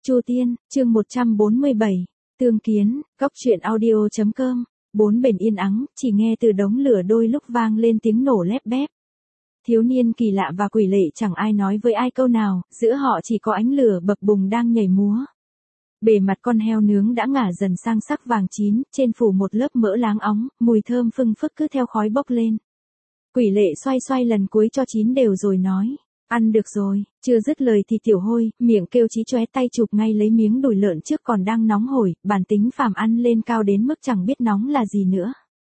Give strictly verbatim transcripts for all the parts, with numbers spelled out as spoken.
Chu Tiên, chương một trăm bốn mươi bảy. Tương kiến, góc truyện audio chấm com. Bốn bền yên ắng, chỉ nghe từ đống lửa đôi lúc vang lên tiếng nổ lép bép. Thiếu niên Kỳ Lạ và Quỷ Lệ chẳng ai nói với ai câu nào, giữa họ chỉ có ánh lửa bập bùng đang nhảy múa. Bề mặt con heo nướng đã ngả dần sang sắc vàng chín, trên phủ một lớp mỡ láng óng, mùi thơm phưng phức cứ theo khói bốc lên. Quỷ Lệ xoay xoay lần cuối cho chín đều rồi nói, ăn được rồi. Chưa dứt lời thì Tiểu Hôi, miệng kêu chí chóe tay chụp ngay lấy miếng đùi lợn trước còn đang nóng hổi, bản tính phàm ăn lên cao đến mức chẳng biết nóng là gì nữa.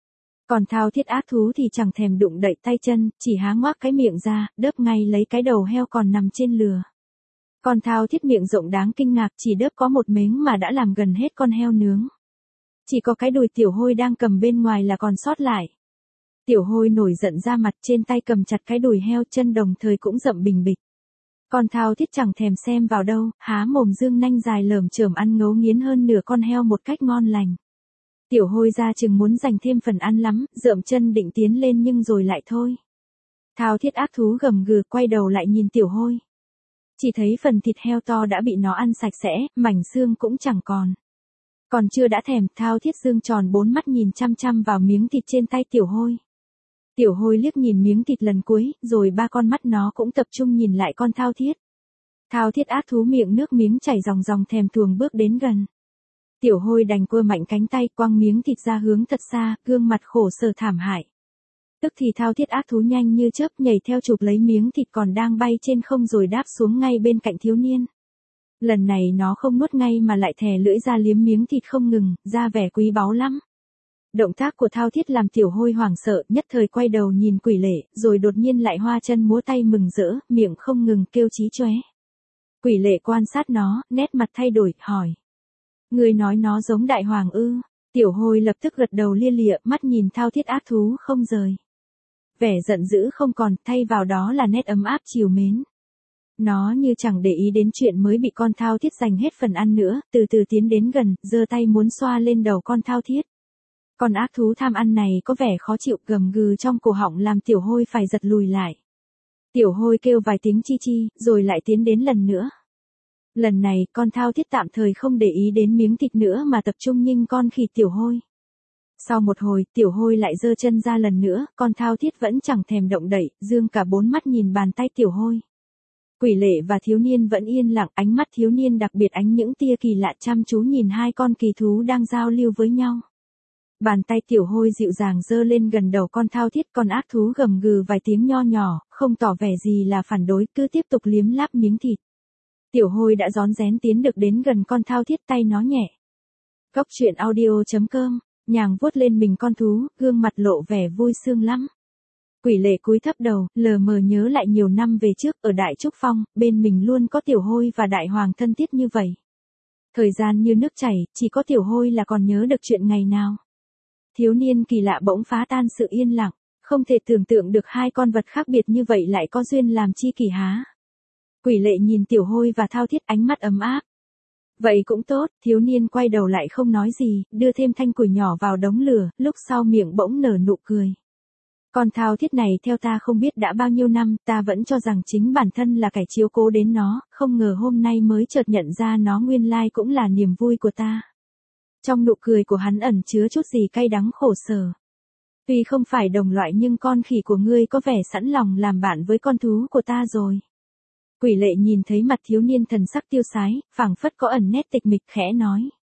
Còn Thao Thiết ác thú thì chẳng thèm đụng đậy tay chân, chỉ há ngoác cái miệng ra, đớp ngay lấy cái đầu heo còn nằm trên lửa. Còn Thao Thiết miệng rộng đáng kinh ngạc, chỉ đớp có một miếng mà đã làm gần hết con heo nướng. Chỉ có cái đùi Tiểu Hôi đang cầm bên ngoài là còn sót lại. Tiểu Hôi nổi giận ra mặt, trên tay cầm chặt cái đùi heo, chân đồng thời cũng rậm bình bịch. Còn Thao Thiết chẳng thèm xem vào đâu, há mồm dương nanh dài lởm chởm ăn ngấu nghiến hơn nửa con heo một cách ngon lành. Tiểu Hôi ra chừng muốn dành thêm phần ăn lắm, rợm chân định tiến lên nhưng rồi lại thôi. Thao Thiết ác thú gầm gừ quay đầu lại nhìn Tiểu Hôi. Chỉ thấy phần thịt heo to đã bị nó ăn sạch sẽ, mảnh xương cũng chẳng còn. Còn chưa đã thèm, Thao Thiết dương tròn bốn mắt nhìn chăm chăm vào miếng thịt trên tay Tiểu Hôi. Tiểu Hôi liếc nhìn miếng thịt lần cuối, rồi ba con mắt nó cũng tập trung nhìn lại con Thao Thiết. Thao Thiết ác thú miệng nước miếng chảy ròng ròng thèm thuồng bước đến gần. Tiểu Hôi đành quơ mạnh cánh tay quăng miếng thịt ra hướng thật xa, gương mặt khổ sở thảm hại. Tức thì Thao Thiết ác thú nhanh như chớp nhảy theo chụp lấy miếng thịt còn đang bay trên không rồi đáp xuống ngay bên cạnh thiếu niên. Lần này nó không nuốt ngay mà lại thè lưỡi ra liếm miếng thịt không ngừng, ra vẻ quý báu lắm. Động tác của Thao Thiết làm Tiểu Hôi hoảng sợ, nhất thời quay đầu nhìn Quỷ Lệ, rồi đột nhiên lại hoa chân múa tay mừng rỡ, miệng không ngừng kêu chí chóe. Quỷ Lệ quan sát nó, nét mặt thay đổi, hỏi. Người nói nó giống Đại Hoàng ư? Tiểu Hôi lập tức gật đầu lia lịa, mắt nhìn Thao Thiết ác thú không rời. Vẻ giận dữ không còn, thay vào đó là nét ấm áp trìu mến. Nó như chẳng để ý đến chuyện mới bị con Thao Thiết giành hết phần ăn nữa, từ từ tiến đến gần, giơ tay muốn xoa lên đầu con Thao Thiết. Con ác thú tham ăn này có vẻ khó chịu, gầm gừ trong cổ họng làm Tiểu Hôi phải giật lùi lại. Tiểu Hôi kêu vài tiếng chi chi, rồi lại tiến đến lần nữa. Lần này, con Thao Thiết tạm thời không để ý đến miếng thịt nữa mà tập trung nhinh con khỉ Tiểu Hôi. Sau một hồi, Tiểu Hôi lại giơ chân ra lần nữa, con Thao Thiết vẫn chẳng thèm động đậy, dương cả bốn mắt nhìn bàn tay Tiểu Hôi. Quỷ Lệ và thiếu niên vẫn yên lặng, ánh mắt thiếu niên đặc biệt ánh những tia kỳ lạ chăm chú nhìn hai con kỳ thú đang giao lưu với nhau. Bàn tay Tiểu Hôi dịu dàng giơ lên gần đầu con Thao Thiết, con ác thú gầm gừ vài tiếng nho nhỏ, không tỏ vẻ gì là phản đối, cứ tiếp tục liếm láp miếng thịt. Tiểu Hôi đã rón rén tiến được đến gần con Thao Thiết, tay nó nhẹ. Góc truyện audio chấm com, nhàng vuốt lên mình con thú, gương mặt lộ vẻ vui sướng lắm. Quỷ Lệ cúi thấp đầu, lờ mờ nhớ lại nhiều năm về trước, ở Đại Trúc Phong, bên mình luôn có Tiểu Hôi và Đại Hoàng thân thiết như vậy. Thời gian như nước chảy, chỉ có Tiểu Hôi là còn nhớ được chuyện ngày nào. Thiếu niên Kỳ Lạ bỗng phá tan sự yên lặng, không thể tưởng tượng được hai con vật khác biệt như vậy lại có duyên làm chi kỷ há. Quỷ Lệ nhìn Tiểu Hôi và Thao Thiết ánh mắt ấm áp. Vậy cũng tốt, thiếu niên quay đầu lại không nói gì, đưa thêm thanh củi nhỏ vào đống lửa, lúc sau miệng bỗng nở nụ cười. Con Thao Thiết này theo ta không biết đã bao nhiêu năm, ta vẫn cho rằng chính bản thân là kẻ chiếu cố đến nó, không ngờ hôm nay mới chợt nhận ra nó nguyên lai cũng là niềm vui của ta. Trong nụ cười của hắn ẩn chứa chút gì cay đắng khổ sở. Tuy không phải đồng loại nhưng con khỉ của ngươi có vẻ sẵn lòng làm bạn với con thú của ta rồi. Quỷ Lệ nhìn thấy mặt thiếu niên thần sắc tiêu sái, phảng phất có ẩn nét tịch mịch, khẽ nói.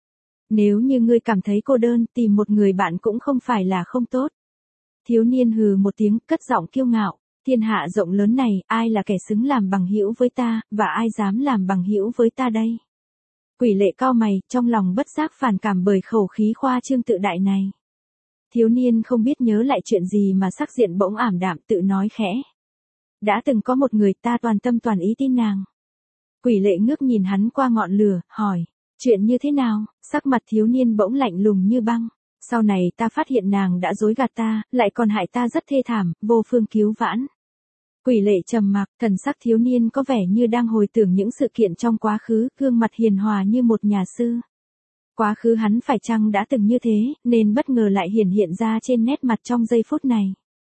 Nếu như ngươi cảm thấy cô đơn, tìm một người bạn cũng không phải là không tốt. Thiếu niên hừ một tiếng, cất giọng kiêu ngạo. Thiên hạ rộng lớn này, ai là kẻ xứng làm bằng hữu với ta, và ai dám làm bằng hữu với ta đây? Quỷ Lệ cau mày, trong lòng bất giác phản cảm bởi khẩu khí khoa trương tự đại này. Thiếu niên không biết nhớ lại chuyện gì mà sắc diện bỗng ảm đạm, tự nói khẽ. Đã từng có một người ta toàn tâm toàn ý tin nàng. Quỷ Lệ ngước nhìn hắn qua ngọn lửa, hỏi. Chuyện như thế nào? Sắc mặt thiếu niên bỗng lạnh lùng như băng. Sau này ta phát hiện nàng đã dối gạt ta, lại còn hại ta rất thê thảm, vô phương cứu vãn. Quỷ Lệ trầm mặc, thần sắc thiếu niên có vẻ như đang hồi tưởng những sự kiện trong quá khứ, gương mặt hiền hòa như một nhà sư. Quá khứ hắn phải chăng đã từng như thế, nên bất ngờ lại hiển hiện ra trên nét mặt trong giây phút này.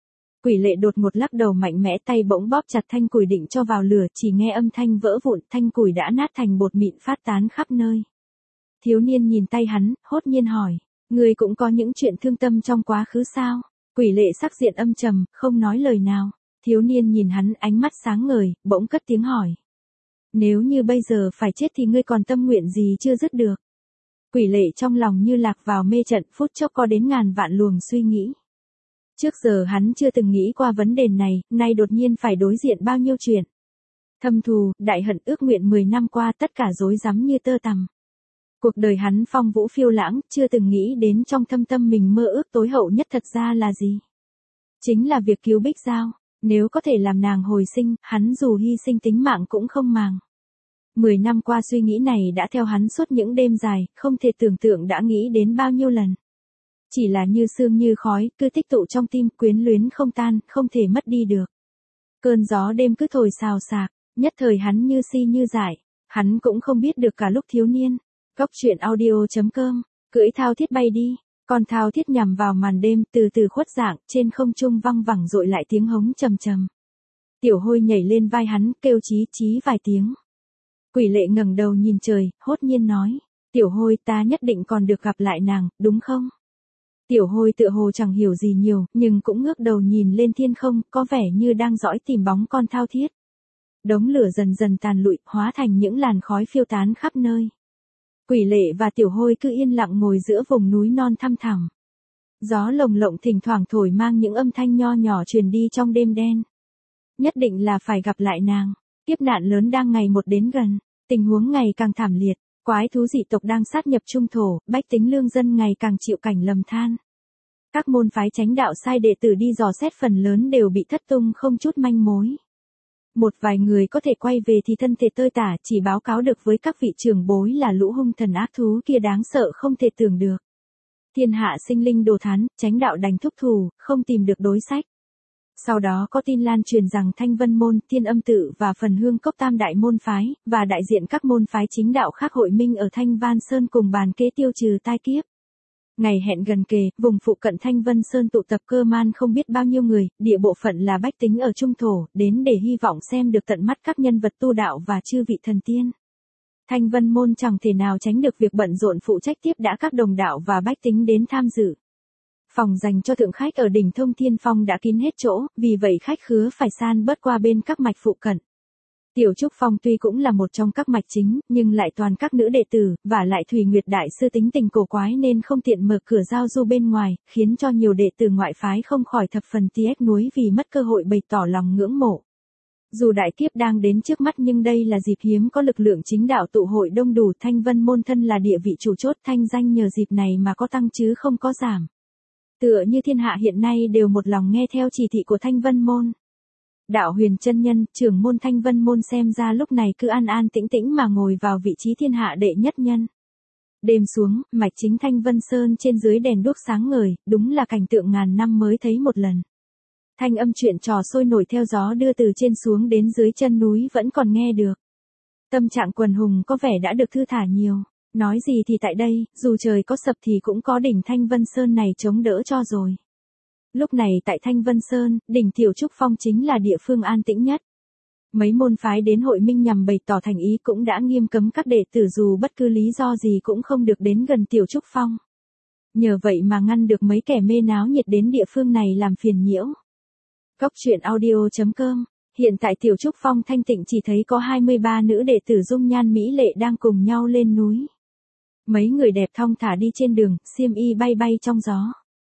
Quỷ lệ đột ngột lắc đầu mạnh mẽ, tay bỗng bóp chặt thanh củi định cho vào lửa, chỉ nghe âm thanh vỡ vụn, thanh củi đã nát thành bột mịn phát tán khắp nơi. Thiếu niên nhìn tay hắn, hốt nhiên hỏi, người cũng có những chuyện thương tâm trong quá khứ sao? Quỷ lệ sắc diện âm trầm, không nói lời nào. Thiếu niên nhìn hắn, ánh mắt sáng ngời, bỗng cất tiếng hỏi. Nếu như bây giờ phải chết thì ngươi còn tâm nguyện gì chưa dứt được? Quỷ lệ trong lòng như lạc vào mê trận, phút chốc có đến ngàn vạn luồng suy nghĩ. Trước giờ hắn chưa từng nghĩ qua vấn đề này, nay đột nhiên phải đối diện bao nhiêu chuyện. Thâm thù, đại hận, ước nguyện mười năm qua tất cả rối rắm như tơ tằm. Cuộc đời hắn phong vũ phiêu lãng, chưa từng nghĩ đến trong thâm tâm mình mơ ước tối hậu nhất thật ra là gì? Chính là việc cứu Bích Giao, nếu có thể làm nàng hồi sinh, hắn dù hy sinh tính mạng cũng không màng. Mười năm qua suy nghĩ này đã theo hắn suốt những đêm dài, không thể tưởng tượng đã nghĩ đến bao nhiêu lần. Chỉ là như sương như khói, cứ tích tụ trong tim, quyến luyến không tan, không thể mất đi được. Cơn gió đêm cứ thổi xào xạc, nhất thời hắn như si như dại, hắn cũng không biết được cả lúc thiếu niên. Góc truyện audio chấm com, cưỡi thao thiết bay đi, con thao thiết nhằm vào màn đêm từ từ khuất dạng, trên không trung văng vẳng dội lại tiếng hống trầm trầm. Tiểu Hôi nhảy lên vai hắn, kêu chí chí vài tiếng. Quỷ lệ ngẩng đầu nhìn trời, hốt nhiên nói, Tiểu Hôi, ta nhất định còn được gặp lại nàng, đúng không? Tiểu Hôi tựa hồ chẳng hiểu gì nhiều, nhưng cũng ngước đầu nhìn lên thiên không, có vẻ như đang dõi tìm bóng con thao thiết. Đống lửa dần dần tàn lụi, hóa thành những làn khói phiêu tán khắp nơi. Quỷ lệ và Tiểu Hôi cứ yên lặng ngồi giữa vùng núi non thăm thẳm. Gió lồng lộng thỉnh thoảng thổi mang những âm thanh nho nhỏ truyền đi trong đêm đen. Nhất định là phải gặp lại nàng. Kiếp nạn lớn đang ngày một đến gần, tình huống ngày càng thảm liệt, quái thú dị tộc đang sát nhập trung thổ, bách tính lương dân ngày càng chịu cảnh lầm than. Các môn phái chánh đạo sai đệ tử đi dò xét phần lớn đều bị thất tung không chút manh mối. Một vài người có thể quay về thì thân thể tơi tả, chỉ báo cáo được với các vị trưởng bối là lũ hung thần ác thú kia đáng sợ không thể tưởng được. Thiên hạ sinh linh đồ thán, chánh đạo đành thúc thủ, không tìm được đối sách. Sau đó có tin lan truyền rằng Thanh Vân Môn, Thiên Âm Tự và Phần Hương Cốc tam đại môn phái, và đại diện các môn phái chính đạo khác hội minh ở Thanh Van Sơn cùng bàn kế tiêu trừ tai kiếp. Ngày hẹn gần kề, vùng phụ cận Thanh Vân Sơn tụ tập cơ man không biết bao nhiêu người, địa bộ phận là bách tính ở trung thổ, đến để hy vọng xem được tận mắt các nhân vật tu đạo và chư vị thần tiên. Thanh Vân Môn chẳng thể nào tránh được việc bận rộn phụ trách tiếp đã các đồng đạo và bách tính đến tham dự. Phòng dành cho thượng khách ở đỉnh Thông Thiên Phong đã kín hết chỗ, vì vậy khách khứa phải san bớt qua bên các mạch phụ cận. Tiểu Trúc Phong tuy cũng là một trong các mạch chính, nhưng lại toàn các nữ đệ tử, và lại Thủy Nguyệt Đại Sư tính tình cổ quái nên không tiện mở cửa giao du bên ngoài, khiến cho nhiều đệ tử ngoại phái không khỏi thập phần tiếc nuối vì mất cơ hội bày tỏ lòng ngưỡng mộ. Dù đại kiếp đang đến trước mắt nhưng đây là dịp hiếm có lực lượng chính đạo tụ hội đông đủ. Thanh Vân Môn thân là địa vị chủ chốt, thanh danh nhờ dịp này mà có tăng chứ không có giảm. Tựa như thiên hạ hiện nay đều một lòng nghe theo chỉ thị của Thanh Vân Môn. Đạo Huyền chân nhân, trưởng môn Thanh Vân Môn xem ra lúc này cứ an an tĩnh tĩnh mà ngồi vào vị trí thiên hạ đệ nhất nhân. Đêm xuống, mạch chính Thanh Vân Sơn trên dưới đèn đuốc sáng ngời, đúng là cảnh tượng ngàn năm mới thấy một lần. Thanh âm chuyện trò sôi nổi theo gió đưa từ trên xuống đến dưới chân núi vẫn còn nghe được. Tâm trạng quần hùng có vẻ đã được thư thả nhiều. Nói gì thì tại đây, dù trời có sập thì cũng có đỉnh Thanh Vân Sơn này chống đỡ cho rồi. Lúc này tại Thanh Vân Sơn, đỉnh Tiểu Trúc Phong chính là địa phương an tĩnh nhất. Mấy môn phái đến hội minh nhằm bày tỏ thành ý cũng đã nghiêm cấm các đệ tử dù bất cứ lý do gì cũng không được đến gần Tiểu Trúc Phong. Nhờ vậy mà ngăn được mấy kẻ mê náo nhiệt đến địa phương này làm phiền nhiễu. Góc truyện audio chấm com. Hiện tại Tiểu Trúc Phong thanh tịnh chỉ thấy có hai mươi ba nữ đệ tử dung nhan mỹ lệ đang cùng nhau lên núi. Mấy người đẹp thong thả đi trên đường, xiêm y bay bay trong gió.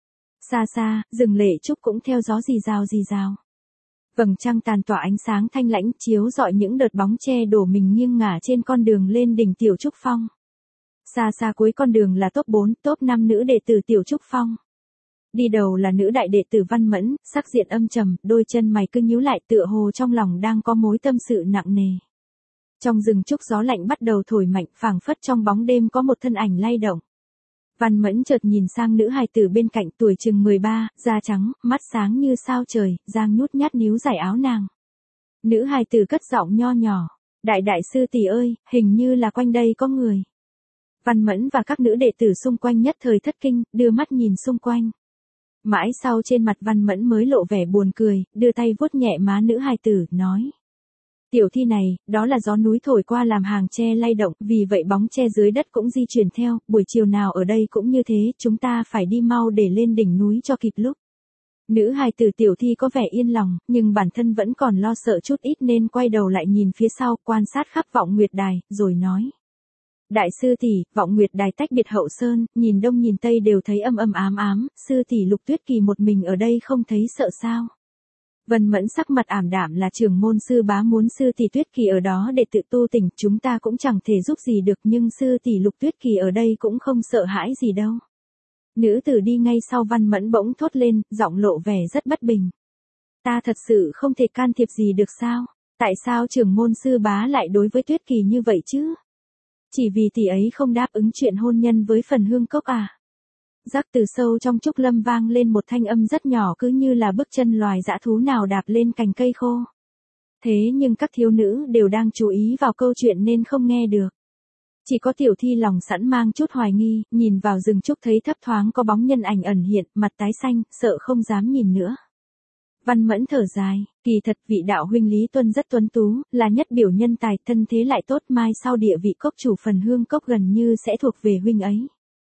Xa xa, rừng Lệ Trúc cũng theo gió rì rào rì rào. Vầng trăng tàn tỏa ánh sáng thanh lãnh chiếu rọi những đợt bóng che đổ mình nghiêng ngả trên con đường lên đỉnh Tiểu Trúc Phong. Xa xa cuối con đường là top bốn, top năm nữ đệ tử Tiểu Trúc Phong. Đi đầu là nữ đại đệ tử Văn Mẫn, sắc diện âm trầm, đôi chân mày cứ nhíu lại tựa hồ trong lòng đang có mối tâm sự nặng nề. Trong rừng trúc gió lạnh bắt đầu thổi mạnh, phảng phất trong bóng đêm có một thân ảnh lay động. Văn Mẫn chợt nhìn sang nữ hài tử bên cạnh, tuổi chừng mười ba, da trắng, mắt sáng như sao trời, giang nhút nhát níu giải áo nàng. Nữ hài tử cất giọng nho nhỏ, đại đại sư tỷ ơi, hình như là quanh đây có người. Văn Mẫn và các nữ đệ tử xung quanh nhất thời thất kinh, đưa mắt nhìn xung quanh. Mãi sau trên mặt Văn Mẫn mới lộ vẻ buồn cười, đưa tay vuốt nhẹ má nữ hài tử, nói. Tiểu thi này, đó là gió núi thổi qua làm hàng tre lay động, vì vậy bóng tre dưới đất cũng di chuyển theo, buổi chiều nào ở đây cũng như thế, chúng ta phải đi mau để lên đỉnh núi cho kịp lúc. Nữ hài tử tiểu thi có vẻ yên lòng, nhưng bản thân vẫn còn lo sợ chút ít nên quay đầu lại nhìn phía sau, quan sát khắp vọng nguyệt đài, rồi nói. Đại sư tỷ, vọng nguyệt đài tách biệt hậu sơn, nhìn đông nhìn tây đều thấy âm âm ám ám, sư tỷ Lục Tuyết Kỳ một mình ở đây không thấy sợ sao? Vân Mẫn sắc mặt ảm đạm, là trưởng môn sư bá muốn sư tỷ Tuyết Kỳ ở đó để tự tu tỉnh, chúng ta cũng chẳng thể giúp gì được, nhưng sư tỷ Lục Tuyết Kỳ ở đây cũng không sợ hãi gì đâu. Nữ tử đi ngay sau Văn Mẫn bỗng thốt lên, giọng lộ vẻ rất bất bình. Ta thật sự không thể can thiệp gì được sao? Tại sao trưởng môn sư bá lại đối với Tuyết Kỳ như vậy chứ? Chỉ vì tỷ ấy không đáp ứng chuyện hôn nhân với Phần Hương Cốc à? Rắc từ sâu trong trúc lâm vang lên một thanh âm rất nhỏ, cứ như là bước chân loài dã thú nào đạp lên cành cây khô. Thế nhưng các thiếu nữ đều đang chú ý vào câu chuyện nên không nghe được. Chỉ có tiểu thi lòng sẵn mang chút hoài nghi, nhìn vào rừng trúc thấy thấp thoáng có bóng nhân ảnh ẩn hiện, mặt tái xanh, sợ không dám nhìn nữa. Văn Mẫn thở dài, kỳ thật vị đạo huynh Lý Tuân rất tuấn tú, là nhất biểu nhân tài, thân thế lại tốt, mai sau địa vị cốc chủ Phần Hương Cốc gần như sẽ thuộc về huynh ấy.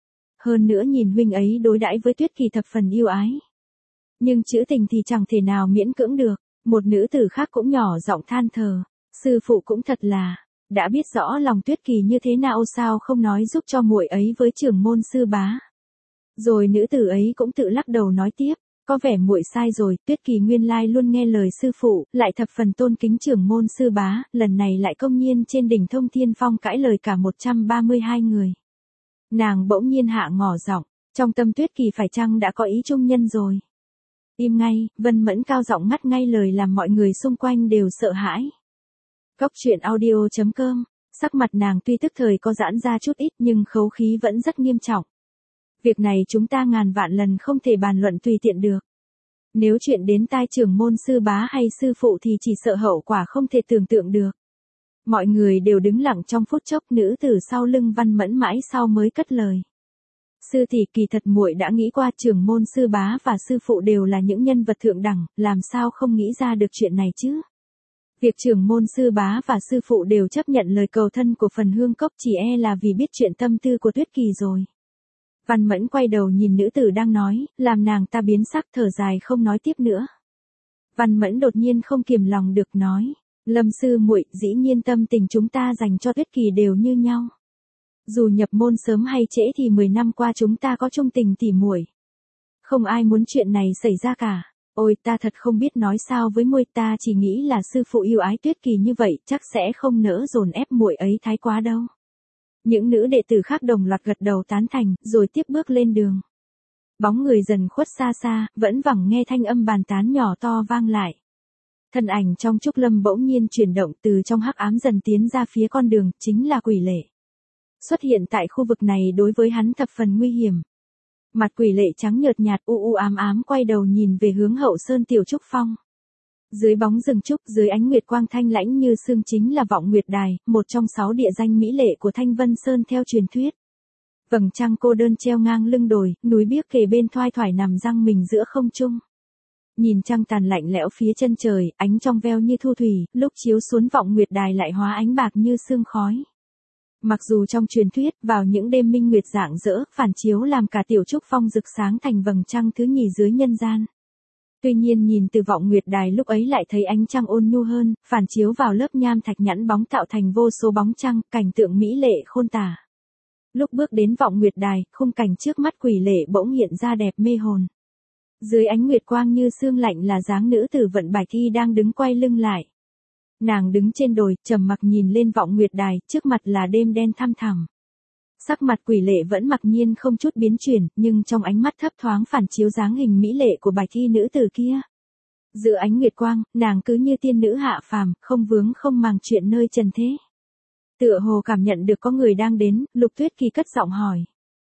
Hơn nữa nhìn huynh ấy đối đãi với Tuyết Kỳ thập phần yêu ái. Nhưng chữ tình thì chẳng thể nào miễn cưỡng được, một nữ tử khác cũng nhỏ giọng than thở, sư phụ cũng thật là, đã biết rõ lòng Tuyết Kỳ như thế nào sao không nói giúp cho muội ấy với trưởng môn sư bá. Rồi nữ tử ấy cũng tự lắc đầu nói tiếp. Có vẻ muội sai rồi, Tuyết Kỳ nguyên lai luôn nghe lời sư phụ, lại thập phần tôn kính trưởng môn sư bá, lần này lại công nhiên trên đỉnh Thông Thiên Phong cãi lời cả một trăm ba mươi hai người. Nàng bỗng nhiên hạ ngỏ giọng, trong tâm Tuyết Kỳ phải chăng đã có ý trung nhân rồi. Im ngay, Vân Mẫn cao giọng ngắt ngay lời làm mọi người xung quanh đều sợ hãi. Cốc truyện audio chấm com, sắc mặt nàng tuy tức thời có giãn ra chút ít nhưng khẩu khí vẫn rất nghiêm trọng. Việc này chúng ta ngàn vạn lần không thể bàn luận tùy tiện được. Nếu chuyện đến tai trưởng môn sư bá hay sư phụ thì chỉ sợ hậu quả không thể tưởng tượng được. Mọi người đều đứng lặng trong phút chốc, nữ tử sau lưng Văn Mẫn mãi sau mới cất lời. Sư tỷ, kỳ thật muội đã nghĩ qua, trưởng môn sư bá và sư phụ đều là những nhân vật thượng đẳng, làm sao không nghĩ ra được chuyện này chứ? Việc trưởng môn sư bá và sư phụ đều chấp nhận lời cầu thân của Phần Hương Cốc chỉ e là vì biết chuyện tâm tư của Tuyết Kỳ rồi. Văn Mẫn quay đầu nhìn nữ tử đang nói, làm nàng ta biến sắc, thở dài không nói tiếp nữa. Văn Mẫn đột nhiên không kiềm lòng được nói, Lâm sư muội, dĩ nhiên tâm tình chúng ta dành cho Tuyết Kỳ đều như nhau. Dù nhập môn sớm hay trễ thì mười năm qua chúng ta có chung tình tỉ muội. Không ai muốn chuyện này xảy ra cả. Ôi, ta thật không biết nói sao với muội, ta chỉ nghĩ là sư phụ yêu ái Tuyết Kỳ như vậy, chắc sẽ không nỡ dồn ép muội ấy thái quá đâu. Những nữ đệ tử khác đồng loạt gật đầu tán thành, rồi tiếp bước lên đường. Bóng người dần khuất xa xa, vẫn vẳng nghe thanh âm bàn tán nhỏ to vang lại. Thân ảnh trong trúc lâm bỗng nhiên chuyển động, từ trong hắc ám dần tiến ra phía con đường, chính là Quỷ Lệ. Xuất hiện tại khu vực này đối với hắn thập phần nguy hiểm. Mặt Quỷ Lệ trắng nhợt nhạt, u u ám ám, quay đầu nhìn về hướng hậu sơn tiểu trúc phong. Dưới bóng rừng trúc, dưới ánh nguyệt quang thanh lãnh như sương, chính là vọng nguyệt đài, một trong sáu địa danh mỹ lệ của Thanh Vân Sơn theo truyền thuyết. Vầng trăng cô đơn treo ngang lưng đồi, núi biếc kề bên thoai thoải nằm giăng mình giữa không trung. Nhìn trăng tàn lạnh lẽo phía chân trời, ánh trong veo như thu thủy, lúc chiếu xuống vọng nguyệt đài lại hóa ánh bạc như sương khói. Mặc dù trong truyền thuyết, vào những đêm minh nguyệt rạng rỡ, phản chiếu làm cả tiểu trúc phong rực sáng thành vầng trăng thứ nhì dưới nhân gian. Tuy nhiên nhìn từ vọng nguyệt đài lúc ấy lại thấy ánh trăng ôn nhu hơn, phản chiếu vào lớp nham thạch nhẵn bóng tạo thành vô số bóng trăng, cảnh tượng mỹ lệ khôn tả. Lúc bước đến vọng nguyệt đài, khung cảnh trước mắt Quỷ Lệ bỗng hiện ra đẹp mê hồn. Dưới ánh nguyệt quang như sương lạnh là dáng nữ tử Vận Bài Thi đang đứng quay lưng lại. Nàng đứng trên đồi, trầm mặc nhìn lên vọng nguyệt đài, trước mặt là đêm đen thăm thẳm. Sắc mặt Quỷ Lệ vẫn mặc nhiên không chút biến chuyển, nhưng trong ánh mắt thấp thoáng phản chiếu dáng hình mỹ lệ của Bài Thi nữ tử kia. Giữa ánh nguyệt quang, nàng cứ như tiên nữ hạ phàm, không vướng không màng chuyện nơi trần thế. Tựa hồ cảm nhận được có người đang đến, Lục Tuyết Kỳ cất giọng hỏi.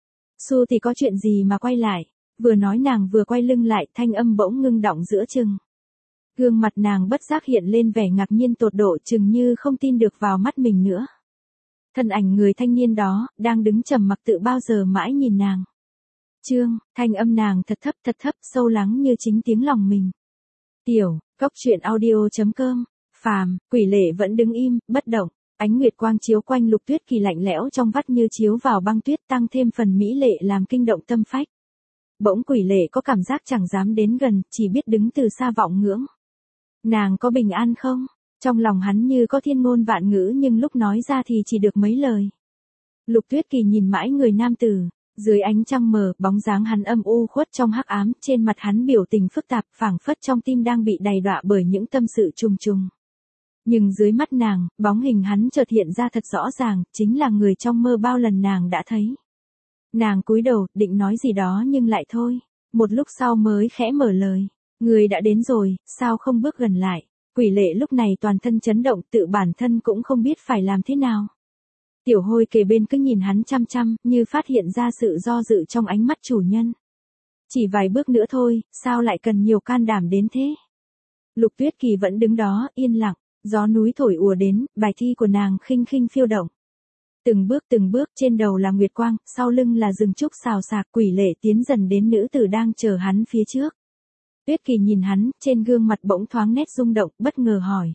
Su thì có chuyện gì mà quay lại? Vừa nói nàng vừa quay lưng lại, thanh âm bỗng ngưng đọng giữa chừng. Gương mặt nàng bất giác hiện lên vẻ ngạc nhiên tột độ, chừng như không tin được vào mắt mình nữa. Thân ảnh người thanh niên đó, đang đứng trầm mặc tự bao giờ mãi nhìn nàng. Chương, thanh âm nàng thật thấp thật thấp, sâu lắng như chính tiếng lòng mình. Tiểu, góc truyện audio.com, Phàm, Quỷ Lệ vẫn đứng im, bất động, ánh nguyệt quang chiếu quanh Lục Tuyết Kỳ lạnh lẽo trong vắt như chiếu vào băng tuyết, tăng thêm phần mỹ lệ làm kinh động tâm phách. Bỗng Quỷ Lệ có cảm giác chẳng dám đến gần, chỉ biết đứng từ xa vọng ngưỡng. Nàng có bình an không? Trong lòng hắn như có thiên ngôn vạn ngữ nhưng lúc nói ra thì chỉ được mấy lời. Lục Tuyết Kỳ nhìn mãi người nam tử, dưới ánh trăng mờ, bóng dáng hắn âm u khuất trong hắc ám, trên mặt hắn biểu tình phức tạp, phảng phất trong tim đang bị đầy đọa bởi những tâm sự trùng trùng. Nhưng dưới mắt nàng, bóng hình hắn chợt hiện ra thật rõ ràng, chính là người trong mơ bao lần nàng đã thấy. Nàng cúi đầu, định nói gì đó nhưng lại thôi, một lúc sau mới khẽ mở lời. Người đã đến rồi, sao không bước gần lại? Quỷ Lệ lúc này toàn thân chấn động, tự bản thân cũng không biết phải làm thế nào. Tiểu Hôi kề bên cứ nhìn hắn chăm chăm, như phát hiện ra sự do dự trong ánh mắt chủ nhân. Chỉ vài bước nữa thôi, sao lại cần nhiều can đảm đến thế? Lục Tuyết Kỳ vẫn đứng đó, yên lặng, gió núi thổi ùa đến, bài thi của nàng khinh khinh phiêu động. Từng bước từng bước, trên đầu là nguyệt quang, sau lưng là rừng trúc xào xạc. Quỷ Lệ tiến dần đến nữ tử đang chờ hắn phía trước. Tuyết Kỳ nhìn hắn, trên gương mặt bỗng thoáng nét rung động, bất ngờ hỏi.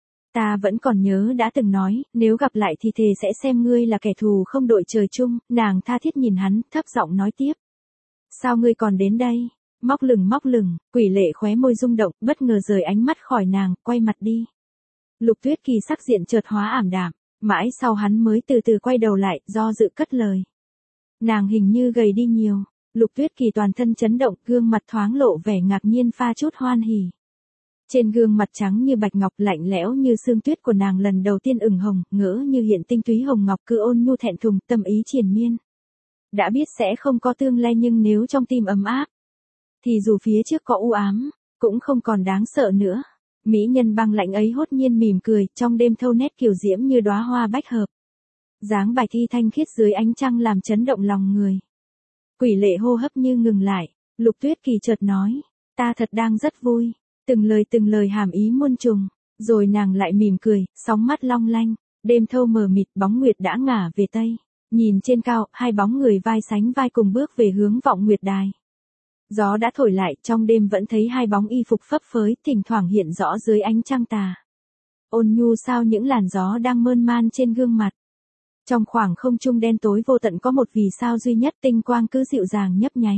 Ta vẫn còn nhớ đã từng nói, nếu gặp lại thì thề sẽ xem ngươi là kẻ thù không đội trời chung. Nàng tha thiết nhìn hắn, thấp giọng nói tiếp. Sao ngươi còn đến đây? Móc lửng móc lửng, Quỷ Lệ khóe môi rung động, bất ngờ rời ánh mắt khỏi nàng, quay mặt đi. Lục Tuyết Kỳ sắc diện chợt hóa ảm đạm, mãi sau hắn mới từ từ quay đầu lại, do dự cất lời. Nàng hình như gầy đi nhiều. Lục Tuyết Kỳ toàn thân chấn động, gương mặt thoáng lộ vẻ ngạc nhiên pha chút hoan hỉ. Trên gương mặt trắng như bạch ngọc, lạnh lẽo như sương tuyết của nàng lần đầu tiên ửng hồng, ngỡ như hiện tinh túy hồng ngọc, cứ ôn nhu thẹn thùng, tâm ý triền miên. Đã biết sẽ không có tương lai nhưng nếu trong tim ấm áp, thì dù phía trước có u ám, cũng không còn đáng sợ nữa. Mỹ nhân băng lạnh ấy hốt nhiên mỉm cười, trong đêm thâu nét kiều diễm như đóa hoa bách hợp. Dáng bài thi thanh khiết dưới ánh trăng làm chấn động lòng người. Quỷ Lệ hô hấp như ngừng lại, Lục Tuyết Kỳ chợt nói, ta thật đang rất vui. Từng lời từng lời hàm ý muôn trùng, rồi nàng lại mỉm cười, sóng mắt long lanh, đêm thâu mờ mịt, bóng nguyệt đã ngả về tây. Nhìn trên cao, hai bóng người vai sánh vai cùng bước về hướng vọng nguyệt đài. Gió đã thổi lại, trong đêm vẫn thấy hai bóng y phục phấp phới, thỉnh thoảng hiện rõ dưới ánh trăng tà. Ôn nhu sao những làn gió đang mơn man trên gương mặt. Trong khoảng không trung đen tối vô tận có một vì sao duy nhất, tinh quang cứ dịu dàng nhấp nháy.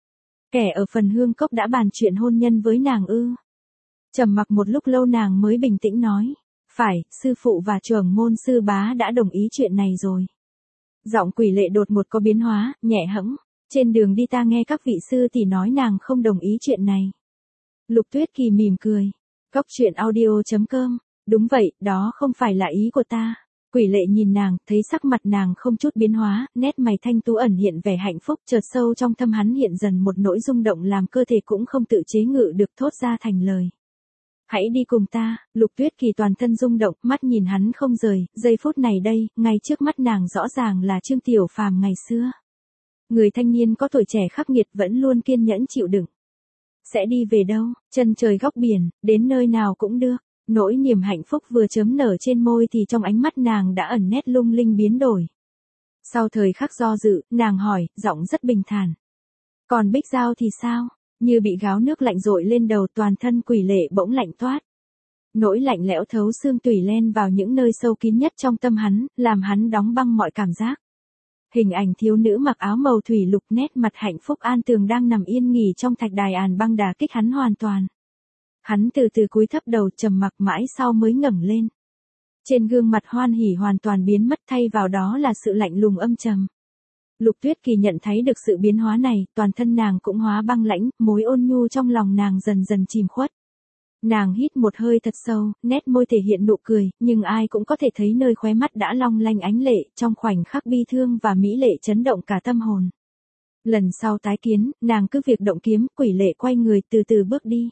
Kẻ ở phần hương cốc đã bàn chuyện hôn nhân với nàng ư? Trầm mặc một lúc lâu nàng mới bình tĩnh nói, phải, sư phụ và trưởng môn sư bá đã đồng ý chuyện này rồi. Giọng Quỷ Lệ đột ngột có biến hóa, nhẹ hẫng, trên đường đi ta nghe các vị sư tỷ nói nàng không đồng ý chuyện này. Lục Tuyết Kỳ mỉm cười, góc truyện audio.com, đúng vậy, đó không phải là ý của ta. Quỷ Lệ nhìn nàng, thấy sắc mặt nàng không chút biến hóa, nét mày thanh tú ẩn hiện vẻ hạnh phúc, chợt sâu trong tâm hắn hiện dần một nỗi rung động làm cơ thể cũng không tự chế ngự được thốt ra thành lời. Hãy đi cùng ta. Lục Tuyết Kỳ toàn thân rung động, mắt nhìn hắn không rời, giây phút này đây, ngay trước mắt nàng rõ ràng là Trương Tiểu Phàm ngày xưa. Người thanh niên có tuổi trẻ khắc nghiệt vẫn luôn kiên nhẫn chịu đựng. Sẽ đi về đâu? Chân trời góc biển, đến nơi nào cũng được. Nỗi niềm hạnh phúc vừa chớm nở trên môi thì trong ánh mắt nàng đã ẩn nét lung linh biến đổi. Sau thời khắc do dự, nàng hỏi, giọng rất bình thản. Còn Bích Giao thì sao? Như bị gáo nước lạnh dội lên đầu, toàn thân Quỷ Lệ bỗng lạnh toát. Nỗi lạnh lẽo thấu xương tủy len vào những nơi sâu kín nhất trong tâm hắn, làm hắn đóng băng mọi cảm giác. Hình ảnh thiếu nữ mặc áo màu thủy lục nét mặt hạnh phúc an tường đang nằm yên nghỉ trong thạch đài àn băng đả kích hắn hoàn toàn. Hắn từ từ cúi thấp đầu trầm mặc mãi sau mới ngẩng lên. Trên gương mặt hoan hỉ hoàn toàn biến mất, thay vào đó là sự lạnh lùng âm trầm. Lục Tuyết Kỳ nhận thấy được sự biến hóa này, toàn thân nàng cũng hóa băng lãnh, mối ôn nhu trong lòng nàng dần dần chìm khuất. Nàng hít một hơi thật sâu, nét môi thể hiện nụ cười, nhưng ai cũng có thể thấy nơi khóe mắt đã long lanh ánh lệ, trong khoảnh khắc bi thương và mỹ lệ chấn động cả tâm hồn. Lần sau tái kiến, nàng cứ việc động kiếm, Quỷ Lệ quay người từ từ bước đi.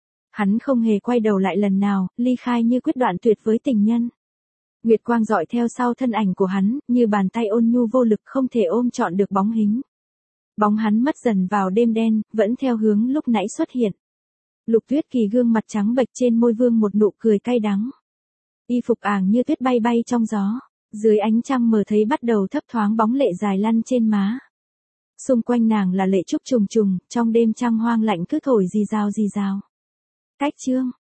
Hắn không hề quay đầu lại lần nào, ly khai như quyết đoạn tuyệt với tình nhân. Nguyệt quang dọi theo sau thân ảnh của hắn, như bàn tay ôn nhu vô lực không thể ôm trọn được bóng hình. Bóng hắn mất dần vào đêm đen, vẫn theo hướng lúc nãy xuất hiện. Lục Tuyết Kỳ gương mặt trắng bệch trên môi vương một nụ cười cay đắng. Y phục àng như tuyết bay bay trong gió, dưới ánh trăng mờ thấy bắt đầu thấp thoáng bóng lệ dài lăn trên má. Xung quanh nàng là lệ trúc trùng trùng, trong đêm trăng hoang lạnh cứ thổi rì rào rì rào. Cách chương